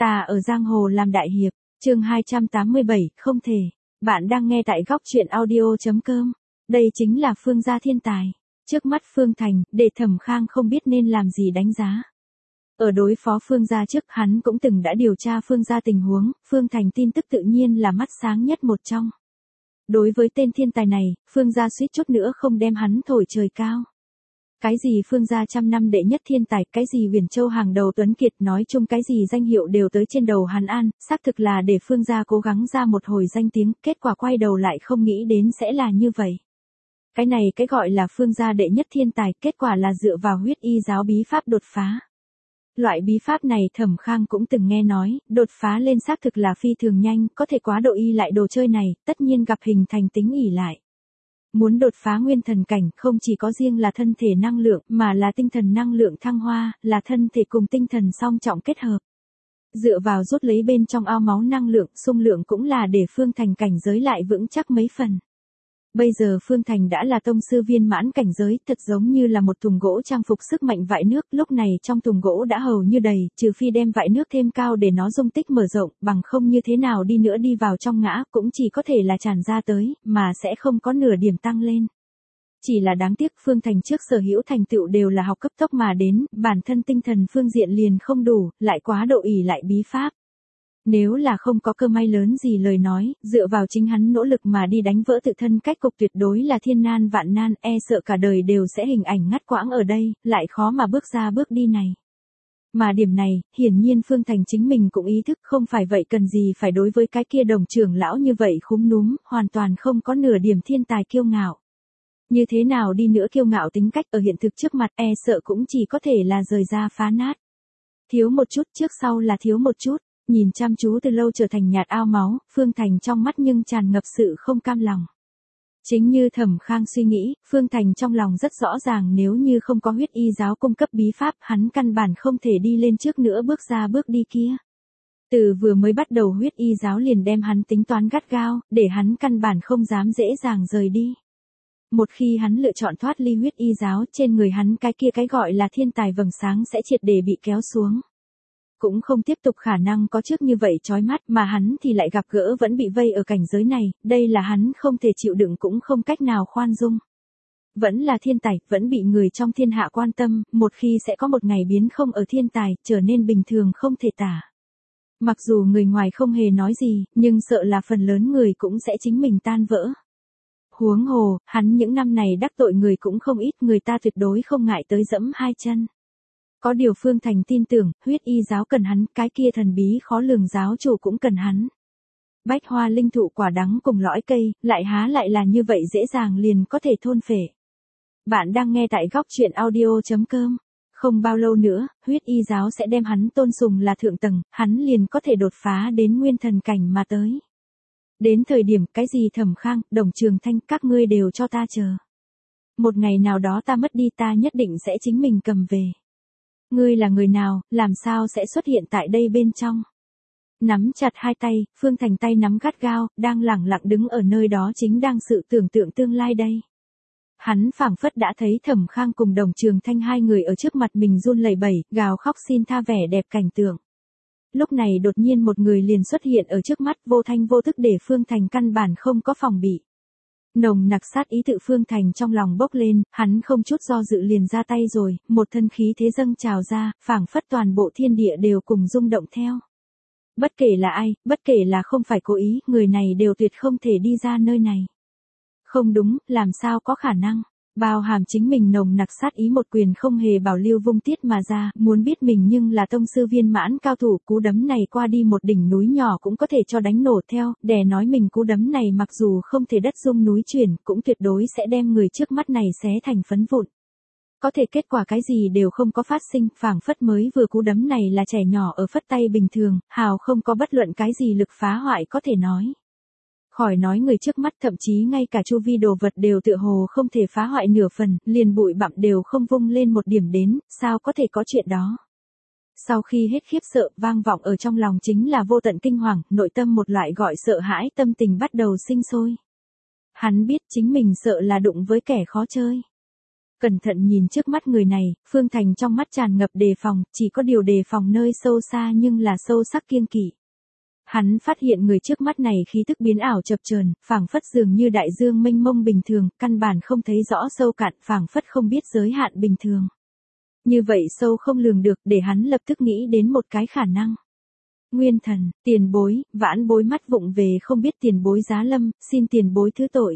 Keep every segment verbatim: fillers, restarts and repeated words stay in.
Ta ở giang hồ làm đại hiệp, chương hai trăm tám mươi bảy, không thể. Bạn đang nghe tại góc truyện audio.com. Đây chính là Phương gia thiên tài. Trước mắt Phương Thành, để Thẩm Khang không biết nên làm gì đánh giá. Ở đối phó Phương gia trước, hắn cũng từng đã điều tra Phương gia tình huống, Phương Thành tin tức tự nhiên là mắt sáng nhất một trong. Đối với tên thiên tài này, Phương gia suýt chút nữa không đem hắn thổi trời cao. Cái gì Phương gia trăm năm đệ nhất thiên tài, cái gì Huyền Châu hàng đầu tuấn kiệt, nói chung cái gì danh hiệu đều tới trên đầu hắn an, xác thực là để Phương gia cố gắng ra một hồi danh tiếng, kết quả quay đầu lại không nghĩ đến sẽ là như vậy. Cái này cái gọi là Phương gia đệ nhất thiên tài, kết quả là dựa vào huyết y giáo bí pháp đột phá. Loại bí pháp này Thẩm Khang cũng từng nghe nói, đột phá lên xác thực là phi thường nhanh, có thể quá độ y lại đồ chơi này, tất nhiên gặp hình thành tính ỷ lại. Muốn đột phá nguyên thần cảnh không chỉ có riêng là thân thể năng lượng mà là tinh thần năng lượng thăng hoa, là thân thể cùng tinh thần song trọng kết hợp. Dựa vào rút lấy bên trong ao máu năng lượng, xung lượng cũng là để Phương Thành cảnh giới lại vững chắc mấy phần. Bây giờ Phương Thành đã là tông sư viên mãn cảnh giới, thật giống như là một thùng gỗ trang phục sức mạnh vại nước, lúc này trong thùng gỗ đã hầu như đầy, trừ phi đem vại nước thêm cao để nó dung tích mở rộng, bằng không như thế nào đi nữa đi vào trong ngã, cũng chỉ có thể là tràn ra tới, mà sẽ không có nửa điểm tăng lên. Chỉ là đáng tiếc Phương Thành trước sở hữu thành tựu đều là học cấp tốc mà đến, bản thân tinh thần phương diện liền không đủ, lại quá độ ỷ lại bí pháp. Nếu là không có cơ may lớn gì lời nói, dựa vào chính hắn nỗ lực mà đi đánh vỡ tự thân cách cục tuyệt đối là thiên nan vạn nan, e sợ cả đời đều sẽ hình ảnh ngắt quãng ở đây, lại khó mà bước ra bước đi này. Mà điểm này, hiển nhiên Phương Thành chính mình cũng ý thức, không phải vậy cần gì phải đối với cái kia đồng trưởng lão như vậy khúm núm, hoàn toàn không có nửa điểm thiên tài kiêu ngạo. Như thế nào đi nữa kiêu ngạo tính cách ở hiện thực trước mặt, e sợ cũng chỉ có thể là rời ra phá nát. Thiếu một chút trước sau là thiếu một chút. Nhìn chăm chú từ lâu trở thành nhạt ao máu, Phương Thành trong mắt nhưng tràn ngập sự không cam lòng. Chính như Thẩm Khang suy nghĩ, Phương Thành trong lòng rất rõ ràng nếu như không có huyết y giáo cung cấp bí pháp, hắn căn bản không thể đi lên trước nữa bước ra bước đi kia. Từ vừa mới bắt đầu huyết y giáo liền đem hắn tính toán gắt gao, để hắn căn bản không dám dễ dàng rời đi. Một khi hắn lựa chọn thoát ly huyết y giáo, trên người hắn cái kia cái gọi là thiên tài vầng sáng sẽ triệt để bị kéo xuống. Cũng không tiếp tục khả năng có trước như vậy chói mắt, mà hắn thì lại gặp gỡ vẫn bị vây ở cảnh giới này, đây là hắn không thể chịu đựng cũng không cách nào khoan dung. Vẫn là thiên tài, vẫn bị người trong thiên hạ quan tâm, một khi sẽ có một ngày biến không ở thiên tài, trở nên bình thường không thể tả. Mặc dù người ngoài không hề nói gì, nhưng sợ là phần lớn người cũng sẽ chính mình tan vỡ. Huống hồ, hắn những năm này đắc tội người cũng không ít, người ta tuyệt đối không ngại tới dẫm hai chân. Có điều Phương Thành tin tưởng, huyết y giáo cần hắn, cái kia thần bí khó lường giáo chủ cũng cần hắn. Bách hoa linh thụ quả đắng cùng lõi cây, lại há lại là như vậy dễ dàng liền có thể thôn phệ. Bạn đang nghe tại góc truyện audio.com. Không bao lâu nữa, huyết y giáo sẽ đem hắn tôn sùng là thượng tầng, hắn liền có thể đột phá đến nguyên thần cảnh mà tới. Đến thời điểm, cái gì Thẩm Khang, Đồng Trường Thanh, các ngươi đều cho ta chờ. Một ngày nào đó ta mất đi ta nhất định sẽ chính mình cầm về. Ngươi là người nào, làm sao sẽ xuất hiện tại đây bên trong? Nắm chặt hai tay, Phương Thành tay nắm gắt gao, đang lẳng lặng đứng ở nơi đó chính đang sự tưởng tượng tương lai đây. Hắn phảng phất đã thấy Thẩm Khang cùng Đồng Trường Thanh hai người ở trước mặt mình run lẩy bẩy, gào khóc xin tha vẻ đẹp cảnh tượng. Lúc này đột nhiên một người liền xuất hiện ở trước mắt, vô thanh vô thức để Phương Thành căn bản không có phòng bị. Nồng nặc sát ý tự Phương Thành trong lòng bốc lên, hắn không chút do dự liền ra tay rồi, một thân khí thế dâng trào ra, phảng phất toàn bộ thiên địa đều cùng rung động theo. Bất kể là ai, bất kể là không phải cố ý, người này đều tuyệt không thể đi ra nơi này. Không đúng, làm sao có khả năng. Bao hàm chính mình nồng nặc sát ý một quyền không hề bảo lưu vung tiết mà ra, muốn biết mình nhưng là tông sư viên mãn cao thủ, cú đấm này qua đi một đỉnh núi nhỏ cũng có thể cho đánh nổ theo, đè nói mình cú đấm này mặc dù không thể đất rung núi chuyển, cũng tuyệt đối sẽ đem người trước mắt này xé thành phấn vụn. Có thể kết quả cái gì đều không có phát sinh, phảng phất mới vừa cú đấm này là trẻ nhỏ ở phất tay bình thường, hào không có bất luận cái gì lực phá hoại có thể nói. Khỏi nói người trước mắt, thậm chí ngay cả chu vi đồ vật đều tựa hồ không thể phá hoại nửa phần, liền bụi bặm đều không vung lên một điểm đến, sao có thể có chuyện đó. Sau khi hết khiếp sợ, vang vọng ở trong lòng chính là vô tận kinh hoàng, nội tâm một loại gọi sợ hãi, tâm tình bắt đầu sinh sôi. Hắn biết chính mình sợ là đụng với kẻ khó chơi. Cẩn thận nhìn trước mắt người này, Phương Thành trong mắt tràn ngập đề phòng, chỉ có điều đề phòng nơi sâu xa nhưng là sâu sắc kiêng kỵ. Hắn phát hiện người trước mắt này khí tức biến ảo chập chờn, phảng phất dường như đại dương mênh mông bình thường, căn bản không thấy rõ sâu cạn, phảng phất không biết giới hạn bình thường. Như vậy sâu không lường được, để hắn lập tức nghĩ đến một cái khả năng. Nguyên thần, tiền bối, vãn bối mắt vụng về không biết tiền bối giá lâm, xin tiền bối thứ tội.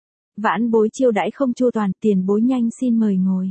Vãn bối chiêu đãi không chu toàn, tiền bối nhanh xin mời ngồi.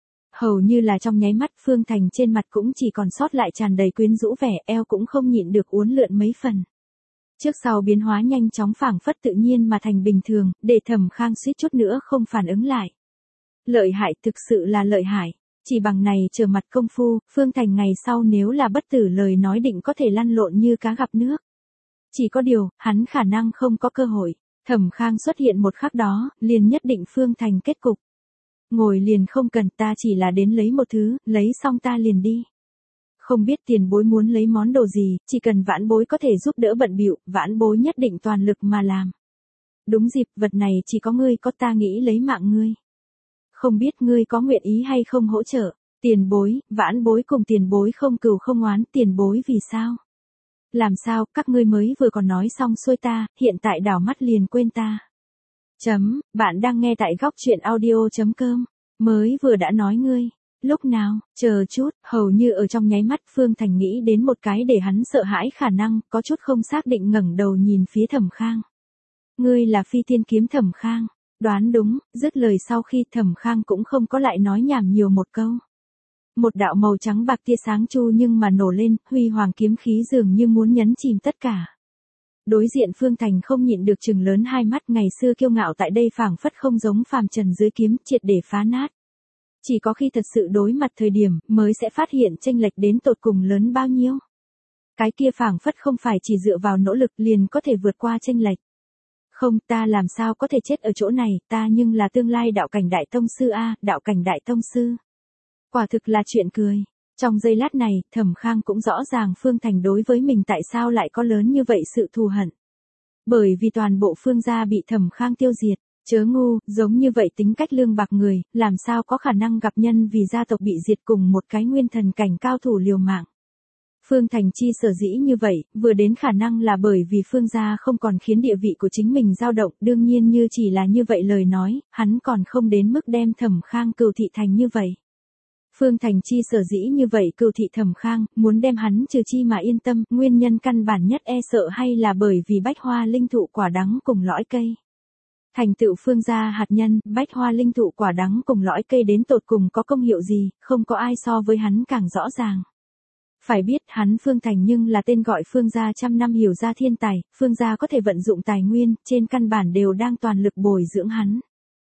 Hầu như là trong nháy mắt, Phương Thành trên mặt cũng chỉ còn sót lại tràn đầy quyến rũ vẻ, eo cũng không nhịn được uốn lượn mấy phần. Trước sau biến hóa nhanh chóng phảng phất tự nhiên mà thành bình thường, để Thẩm Khang suýt chút nữa không phản ứng lại. Lợi hại, thực sự là lợi hại. Chỉ bằng này trở mặt công phu, Phương Thành ngày sau nếu là bất tử lời nói định có thể lăn lộn như cá gặp nước. Chỉ có điều, hắn khả năng không có cơ hội. Thẩm Khang xuất hiện một khắc đó, liền nhất định Phương Thành kết cục. Ngồi liền không cần, ta chỉ là đến lấy một thứ, lấy xong ta liền đi. Không biết tiền bối muốn lấy món đồ gì, chỉ cần vãn bối có thể giúp đỡ bận bịu, vãn bối nhất định toàn lực mà làm. Đúng dịp, vật này chỉ có ngươi có, ta nghĩ lấy mạng ngươi. Không biết ngươi có nguyện ý hay không hỗ trợ. Tiền bối, vãn bối cùng tiền bối không cừu không oán, tiền bối vì sao? Làm sao, các ngươi mới vừa còn nói xong xuôi ta, hiện tại đảo mắt liền quên ta. Chấm, bạn đang nghe tại góc truyện audio.com. Mới vừa đã nói ngươi. Lúc nào, chờ chút, hầu như ở trong nháy mắt Phương Thành nghĩ đến một cái để hắn sợ hãi khả năng, có chút không xác định ngẩng đầu nhìn phía Thẩm Khang. Ngươi là phi tiên kiếm Thẩm Khang. Đoán đúng, dứt lời sau khi Thẩm Khang cũng không có lại nói nhảm nhiều một câu. Một đạo màu trắng bạc tia sáng chu nhưng mà nổ lên, huy hoàng kiếm khí dường như muốn nhấn chìm tất cả. Đối diện Phương Thành không nhịn được trừng lớn hai mắt, ngày xưa kiêu ngạo tại đây phảng phất không giống phàm trần dưới kiếm, triệt để phá nát. Chỉ có khi thật sự đối mặt thời điểm, mới sẽ phát hiện chênh lệch đến tột cùng lớn bao nhiêu. Cái kia phảng phất không phải chỉ dựa vào nỗ lực liền có thể vượt qua chênh lệch. Không, ta làm sao có thể chết ở chỗ này, ta nhưng là tương lai đạo cảnh đại tông sư a, đạo cảnh đại tông sư. Quả thực là chuyện cười. Trong giây lát này, Thẩm Khang cũng rõ ràng Phương Thành đối với mình tại sao lại có lớn như vậy sự thù hận. Bởi vì toàn bộ Phương gia bị Thẩm Khang tiêu diệt, chớ ngu, giống như vậy tính cách lương bạc người, làm sao có khả năng gặp nhân vì gia tộc bị diệt cùng một cái nguyên thần cảnh cao thủ liều mạng. Phương Thành chi sở dĩ như vậy, vừa đến khả năng là bởi vì Phương gia không còn khiến địa vị của chính mình dao động, đương nhiên như chỉ là như vậy lời nói, hắn còn không đến mức đem Thẩm Khang cừu thị thành như vậy. Phương Thành chi sở dĩ như vậy cừu thị Thẩm Khang, muốn đem hắn trừ chi mà yên tâm, nguyên nhân căn bản nhất e sợ hay là bởi vì bách hoa linh thụ quả đắng cùng lõi cây. Thành tựu Phương gia hạt nhân, bách hoa linh thụ quả đắng cùng lõi cây đến tột cùng có công hiệu gì, không có ai so với hắn càng rõ ràng. Phải biết hắn Phương Thành nhưng là tên gọi Phương gia trăm năm hiểu ra thiên tài, Phương gia có thể vận dụng tài nguyên, trên căn bản đều đang toàn lực bồi dưỡng hắn.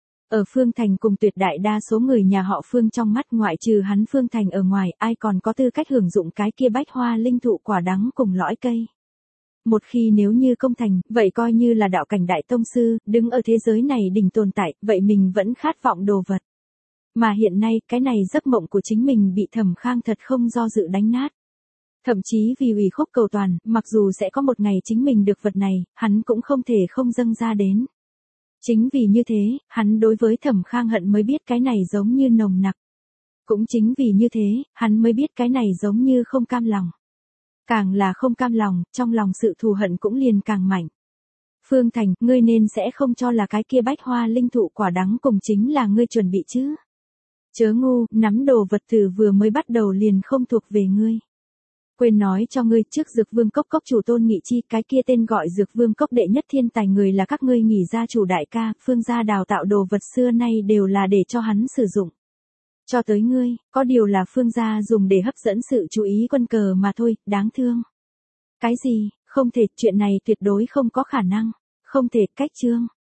Ở Phương Thành cùng tuyệt đại đa số người nhà họ Phương trong mắt ngoại trừ hắn Phương Thành ở ngoài, ai còn có tư cách hưởng dụng cái kia bách hoa linh thụ quả đắng cùng lõi cây. Một khi nếu như công thành, vậy coi như là đạo cảnh đại tông sư, đứng ở thế giới này đỉnh tồn tại, vậy mình vẫn khát vọng đồ vật. Mà hiện nay, cái này giấc mộng của chính mình bị Thẩm Khang thật không do dự đánh nát. Thậm chí vì ủy khúc cầu toàn, mặc dù sẽ có một ngày chính mình được vật này, hắn cũng không thể không dâng ra đến. Chính vì như thế, hắn đối với Thẩm Khang hận mới biết cái này giống như nồng nặc. Cũng chính vì như thế, hắn mới biết cái này giống như không cam lòng. Càng là không cam lòng, trong lòng sự thù hận cũng liền càng mạnh. Phương Thành, ngươi nên sẽ không cho là cái kia bách hoa linh thụ quả đắng cùng chính là ngươi chuẩn bị chứ. Chớ ngu, nắm đồ vật từ vừa mới bắt đầu liền không thuộc về ngươi. Quên nói cho ngươi, trước Dược Vương Cốc Cốc chủ Tôn Nghị Chi, cái kia tên gọi Dược Vương Cốc đệ nhất thiên tài người là các ngươi nghỉ gia chủ đại ca, Phương gia đào tạo đồ vật xưa nay đều là để cho hắn sử dụng. Cho tới ngươi, có điều là Phương gia dùng để hấp dẫn sự chú ý quân cờ mà thôi, đáng thương. Cái gì, không thể, chuyện này tuyệt đối không có khả năng, không thể, cách chương.